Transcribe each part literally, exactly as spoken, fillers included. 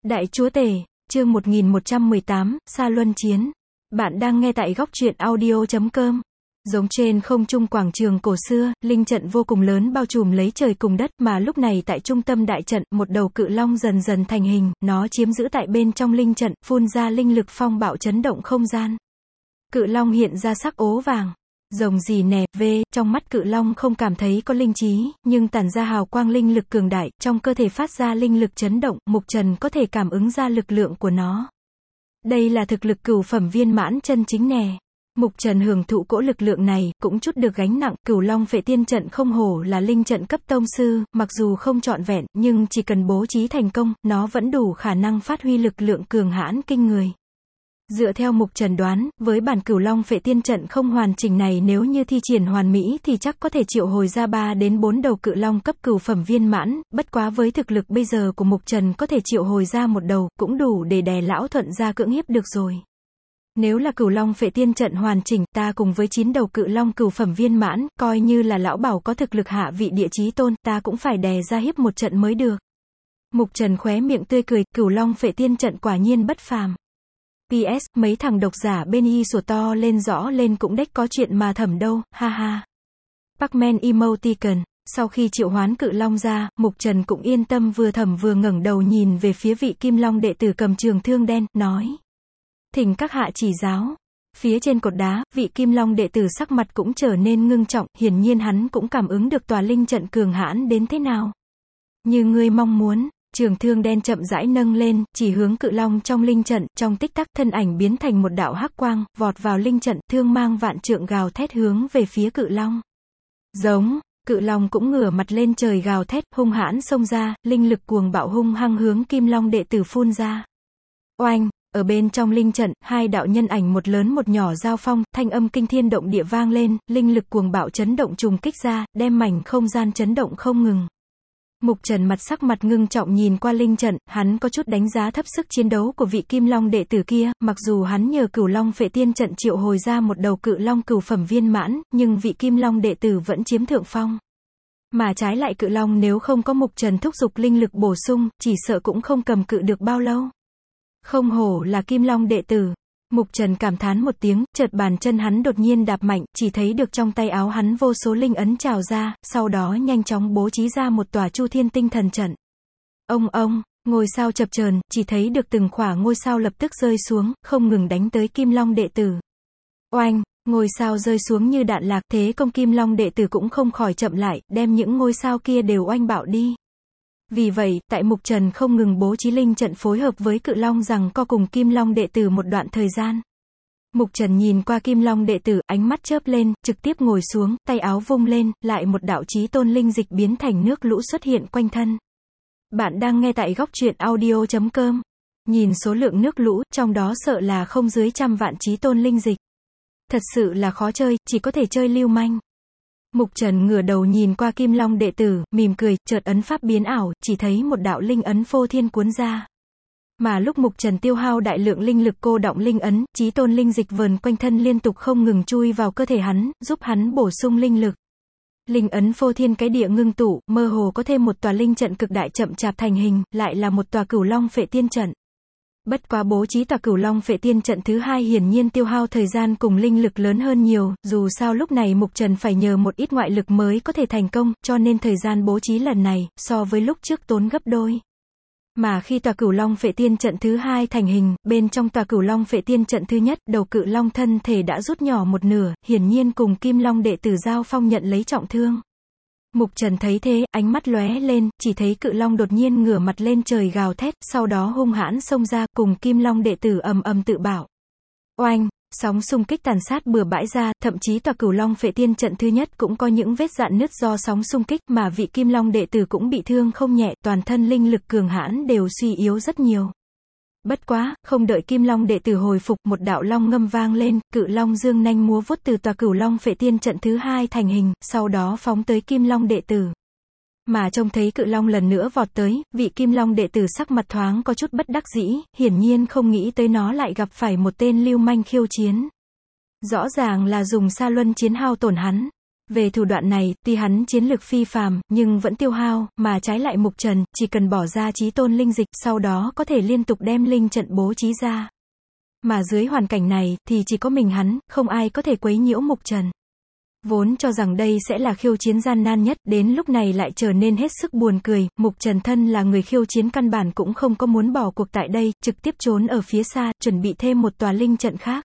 Đại chúa tể, chương một nghìn một trăm mười tám, Sa Luân Chiến. Bạn đang nghe tại góc truyện audio chấm com. Giống trên không trung quảng trường cổ xưa, linh trận vô cùng lớn bao trùm lấy trời cùng đất, mà lúc này tại trung tâm đại trận, một đầu cự long dần dần thành hình, nó chiếm giữ tại bên trong linh trận, phun ra linh lực phong bạo chấn động không gian. Cự long hiện ra sắc ố vàng. Rồng gì nè, về, trong mắt cự long không cảm thấy có linh trí, nhưng tản ra hào quang linh lực cường đại, trong cơ thể phát ra linh lực chấn động, Mục Trần có thể cảm ứng ra lực lượng của nó. Đây là thực lực cửu phẩm viên mãn chân chính nè. Mục Trần hưởng thụ cỗ lực lượng này, cũng chút được gánh nặng. Cửu long phệ tiên trận không hổ là linh trận cấp tông sư, mặc dù không trọn vẹn, nhưng chỉ cần bố trí thành công, nó vẫn đủ khả năng phát huy lực lượng cường hãn kinh người. Dựa theo Mục Trần đoán, với bản cửu long phệ tiên trận không hoàn chỉnh này, nếu như thi triển hoàn mỹ thì chắc có thể triệu hồi ra ba đến bốn đầu cự long cấp cửu phẩm viên mãn, bất quá với thực lực bây giờ của Mục Trần có thể triệu hồi ra một đầu, cũng đủ để đè lão Thuận ra cưỡng hiếp được rồi. Nếu là cửu long phệ tiên trận hoàn chỉnh, ta cùng với chín đầu cự long cửu phẩm viên mãn, coi như là lão bảo có thực lực hạ vị địa chí tôn, ta cũng phải đè ra hiếp một trận mới được. Mục Trần khóe miệng tươi cười, cửu long phệ tiên trận quả nhiên bất phàm. pê ét, mấy thằng độc giả bên y sủa to lên rõ lên cũng đếch có chuyện mà thầm đâu, ha ha. Pacman emoticon. Sau khi triệu hoán cự long ra, Mục Trần cũng yên tâm vừa thầm vừa ngẩng đầu nhìn về phía vị kim long đệ tử cầm trường thương đen, nói. Thỉnh các hạ chỉ giáo. Phía trên cột đá, vị kim long đệ tử sắc mặt cũng trở nên ngưng trọng, hiển nhiên hắn cũng cảm ứng được tòa linh trận cường hãn đến thế nào. Như ngươi mong muốn. Trường thương đen chậm rãi nâng lên, chỉ hướng cự long trong linh trận, trong tích tắc thân ảnh biến thành một đạo hắc quang, vọt vào linh trận, thương mang vạn trượng gào thét hướng về phía cự long. Giống, cự long cũng ngửa mặt lên trời gào thét, hung hãn xông ra, linh lực cuồng bạo hung hăng hướng kim long đệ tử phun ra. Oanh, ở bên trong linh trận, hai đạo nhân ảnh một lớn một nhỏ giao phong, thanh âm kinh thiên động địa vang lên, linh lực cuồng bạo chấn động trùng kích ra, đem mảnh không gian chấn động không ngừng. Mục Trần mặt sắc mặt ngưng trọng nhìn qua linh trận, hắn có chút đánh giá thấp sức chiến đấu của vị kim long đệ tử kia, mặc dù hắn nhờ cửu long phệ tiên trận triệu hồi ra một đầu cự long cửu phẩm viên mãn, nhưng vị kim long đệ tử vẫn chiếm thượng phong. Mà trái lại cự long nếu không có Mục Trần thúc giục linh lực bổ sung, chỉ sợ cũng không cầm cự được bao lâu. Không hổ là kim long đệ tử. Mục Trần cảm thán một tiếng, chợt bàn chân hắn đột nhiên đạp mạnh, chỉ thấy được trong tay áo hắn vô số linh ấn trào ra, sau đó nhanh chóng bố trí ra một tòa chu thiên tinh thần trận. Ông ông, ngôi sao chập chờn, chỉ thấy được từng khỏa ngôi sao lập tức rơi xuống, không ngừng đánh tới kim long đệ tử. Oanh, ngôi sao rơi xuống như đạn lạc, thế công kim long đệ tử cũng không khỏi chậm lại, đem những ngôi sao kia đều oanh bạo đi. Vì vậy, tại Mục Trần không ngừng bố trí linh trận phối hợp với cự long rằng co cùng kim long đệ tử một đoạn thời gian. Mục Trần nhìn qua kim long đệ tử, ánh mắt chớp lên, trực tiếp ngồi xuống, tay áo vung lên, lại một đạo chí tôn linh dịch biến thành nước lũ xuất hiện quanh thân. Bạn đang nghe tại góc truyện audio chấm com. Nhìn số lượng nước lũ, trong đó sợ là không dưới trăm vạn chí tôn linh dịch. Thật sự là khó chơi, chỉ có thể chơi lưu manh. Mục Trần ngửa đầu nhìn qua kim long đệ tử, mỉm cười, chợt ấn pháp biến ảo, chỉ thấy một đạo linh ấn phô thiên cuốn ra. Mà lúc Mục Trần tiêu hao đại lượng linh lực cô đọng linh ấn, chí tôn linh dịch vờn quanh thân liên tục không ngừng chui vào cơ thể hắn, giúp hắn bổ sung linh lực. Linh ấn phô thiên cái địa ngưng tụ, mơ hồ có thêm một tòa linh trận cực đại chậm chạp thành hình, lại là một tòa cửu long phệ tiên trận. Bất quá bố trí tòa cửu long phệ tiên trận thứ hai hiển nhiên tiêu hao thời gian cùng linh lực lớn hơn nhiều, dù sao lúc này Mục Trần phải nhờ một ít ngoại lực mới có thể thành công, cho nên thời gian bố trí lần này, so với lúc trước tốn gấp đôi. Mà khi tòa cửu long phệ tiên trận thứ hai thành hình, bên trong tòa cửu long phệ tiên trận thứ nhất, đầu cự long thân thể đã rút nhỏ một nửa, hiển nhiên cùng kim long đệ tử giao phong nhận lấy trọng thương. Mục Trần thấy thế, ánh mắt lóe lên, chỉ thấy cự long đột nhiên ngửa mặt lên trời gào thét, sau đó hung hãn xông ra, cùng kim long đệ tử ầm ầm tự bạo. Oanh, sóng xung kích tàn sát bừa bãi ra, thậm chí tòa cửu long phệ tiên trận thứ nhất cũng có những vết rạn nứt do sóng xung kích, mà vị kim long đệ tử cũng bị thương không nhẹ, toàn thân linh lực cường hãn đều suy yếu rất nhiều. Bất quá, không đợi kim long đệ tử hồi phục, một đạo long ngâm vang lên, cự long dương nanh múa vuốt từ tòa cửu long phệ tiên trận thứ hai thành hình, sau đó phóng tới kim long đệ tử. Mà trông thấy cự long lần nữa vọt tới, vị kim long đệ tử sắc mặt thoáng có chút bất đắc dĩ, hiển nhiên không nghĩ tới nó lại gặp phải một tên lưu manh khiêu chiến. Rõ ràng là dùng Sa Luân chiến hao tổn hắn. Về thủ đoạn này, tuy hắn chiến lực phi phàm, nhưng vẫn tiêu hao, mà trái lại Mục Trần, chỉ cần bỏ ra chí tôn linh dịch, sau đó có thể liên tục đem linh trận bố trí ra. Mà dưới hoàn cảnh này, thì chỉ có mình hắn, không ai có thể quấy nhiễu Mục Trần. Vốn cho rằng đây sẽ là khiêu chiến gian nan nhất, đến lúc này lại trở nên hết sức buồn cười, Mục Trần thân là người khiêu chiến căn bản cũng không có muốn bỏ cuộc tại đây, trực tiếp trốn ở phía xa, chuẩn bị thêm một tòa linh trận khác.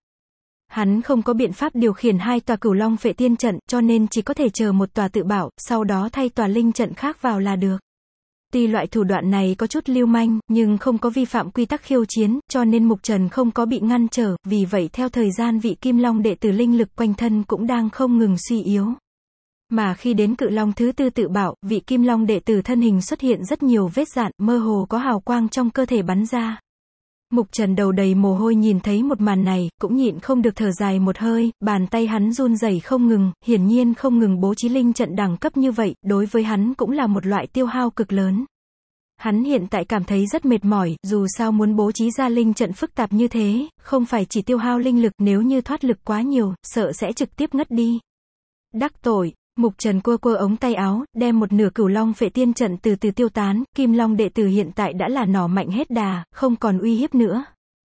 Hắn không có biện pháp điều khiển hai tòa Cửu Long Phệ Tiên trận, cho nên chỉ có thể chờ một tòa tự bảo, sau đó thay tòa linh trận khác vào là được. Tuy loại thủ đoạn này có chút lưu manh, nhưng không có vi phạm quy tắc khiêu chiến, cho nên Mục Trần không có bị ngăn trở, vì vậy theo thời gian vị Kim Long đệ tử linh lực quanh thân cũng đang không ngừng suy yếu. Mà khi đến Cự Long thứ tư tự bảo, vị Kim Long đệ tử thân hình xuất hiện rất nhiều vết rạn, mơ hồ có hào quang trong cơ thể bắn ra. Mục Trần đầu đầy mồ hôi nhìn thấy một màn này, cũng nhịn không được thở dài một hơi, bàn tay hắn run rẩy không ngừng, hiển nhiên không ngừng bố trí linh trận đẳng cấp như vậy, đối với hắn cũng là một loại tiêu hao cực lớn. Hắn hiện tại cảm thấy rất mệt mỏi, dù sao muốn bố trí ra linh trận phức tạp như thế, không phải chỉ tiêu hao linh lực, nếu như thoát lực quá nhiều, sợ sẽ trực tiếp ngất đi. Đắc tội. Mục Trần quơ quơ ống tay áo, đem một nửa Cửu Long Phệ Tiên trận từ từ tiêu tán, Kim Long đệ tử hiện tại đã là nỏ mạnh hết đà, không còn uy hiếp nữa.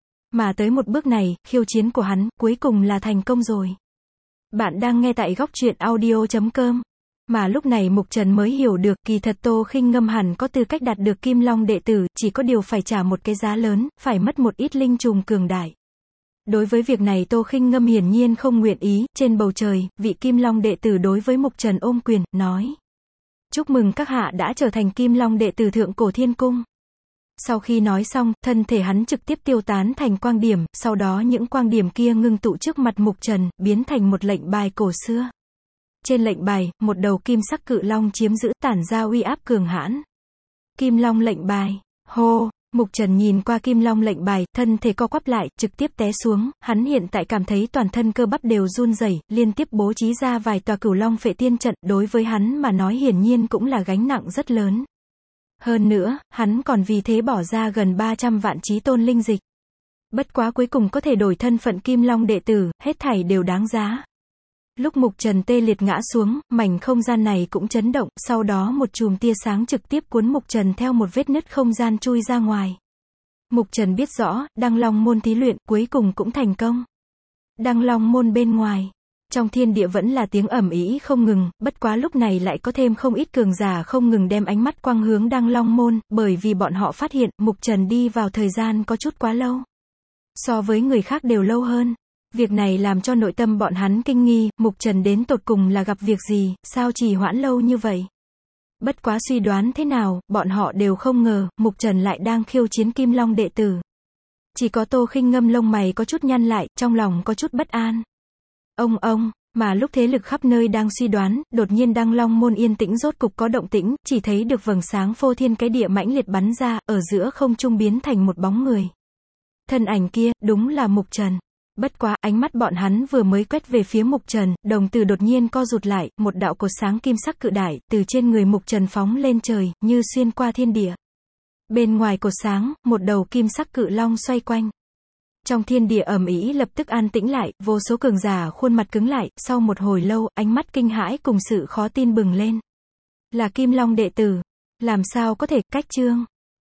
Mà tới một bước này, khiêu chiến của hắn, cuối cùng là thành công rồi. Bạn đang nghe tại góc truyện audio chấm com. Mà lúc này Mục Trần mới hiểu được, kỳ thật Tô Khinh Ngâm hẳn có tư cách đạt được Kim Long đệ tử, chỉ có điều phải trả một cái giá lớn, phải mất một ít linh trùng cường đại. Đối với việc này Tô Khinh Ngâm hiển nhiên không nguyện ý, trên bầu trời, vị Kim Long đệ tử đối với Mục Trần ôm quyền, nói. Chúc mừng các hạ đã trở thành Kim Long đệ tử Thượng Cổ Thiên Cung. Sau khi nói xong, thân thể hắn trực tiếp tiêu tán thành quang điểm, sau đó những quang điểm kia ngưng tụ trước mặt Mục Trần, biến thành một lệnh bài cổ xưa. Trên lệnh bài, một đầu kim sắc cự long chiếm giữ, tản ra uy áp cường hãn. Kim Long lệnh bài. Hô. Mục Trần nhìn qua Kim Long lệnh bài, thân thể co quắp lại, trực tiếp té xuống, hắn hiện tại cảm thấy toàn thân cơ bắp đều run rẩy, liên tiếp bố trí ra vài tòa Cửu Long Phệ Tiên trận, đối với hắn mà nói hiển nhiên cũng là gánh nặng rất lớn. Hơn nữa, hắn còn vì thế bỏ ra gần ba trăm vạn chí tôn linh dịch. Bất quá cuối cùng có thể đổi thân phận Kim Long đệ tử, hết thảy đều đáng giá. Lúc Mục Trần tê liệt ngã xuống, mảnh không gian này cũng chấn động, sau đó một chùm tia sáng trực tiếp cuốn Mục Trần theo một vết nứt không gian chui ra ngoài. Mục Trần biết rõ, Đăng Long môn thí luyện, cuối cùng cũng thành công. Đăng Long môn bên ngoài, trong thiên địa vẫn là tiếng ầm ĩ không ngừng, bất quá lúc này lại có thêm không ít cường giả không ngừng đem ánh mắt quang hướng Đăng Long môn, bởi vì bọn họ phát hiện, Mục Trần đi vào thời gian có chút quá lâu. So với người khác đều lâu hơn. Việc này làm cho nội tâm bọn hắn kinh nghi, Mục Trần đến tột cùng là gặp việc gì, sao trì hoãn lâu như vậy. Bất quá suy đoán thế nào, bọn họ đều không ngờ, Mục Trần lại đang khiêu chiến Kim Long đệ tử. Chỉ có Tô Khinh Ngâm lông mày có chút nhăn lại, trong lòng có chút bất an. Ông ông, mà lúc thế lực khắp nơi đang suy đoán, đột nhiên Đăng Long môn yên tĩnh rốt cục có động tĩnh, chỉ thấy được vầng sáng phô thiên cái địa mãnh liệt bắn ra, ở giữa không trung biến thành một bóng người. Thân ảnh kia, đúng là Mục Trần. Bất quá, ánh mắt bọn hắn vừa mới quét về phía Mục Trần, đồng tử đột nhiên co rụt lại, một đạo cột sáng kim sắc cự đại, từ trên người Mục Trần phóng lên trời, như xuyên qua thiên địa. Bên ngoài cột sáng, một đầu kim sắc cự long xoay quanh. Trong thiên địa ầm ĩ lập tức an tĩnh lại, vô số cường giả khuôn mặt cứng lại, sau một hồi lâu, ánh mắt kinh hãi cùng sự khó tin bừng lên. Là Kim Long đệ tử. Làm sao có thể, cách chương.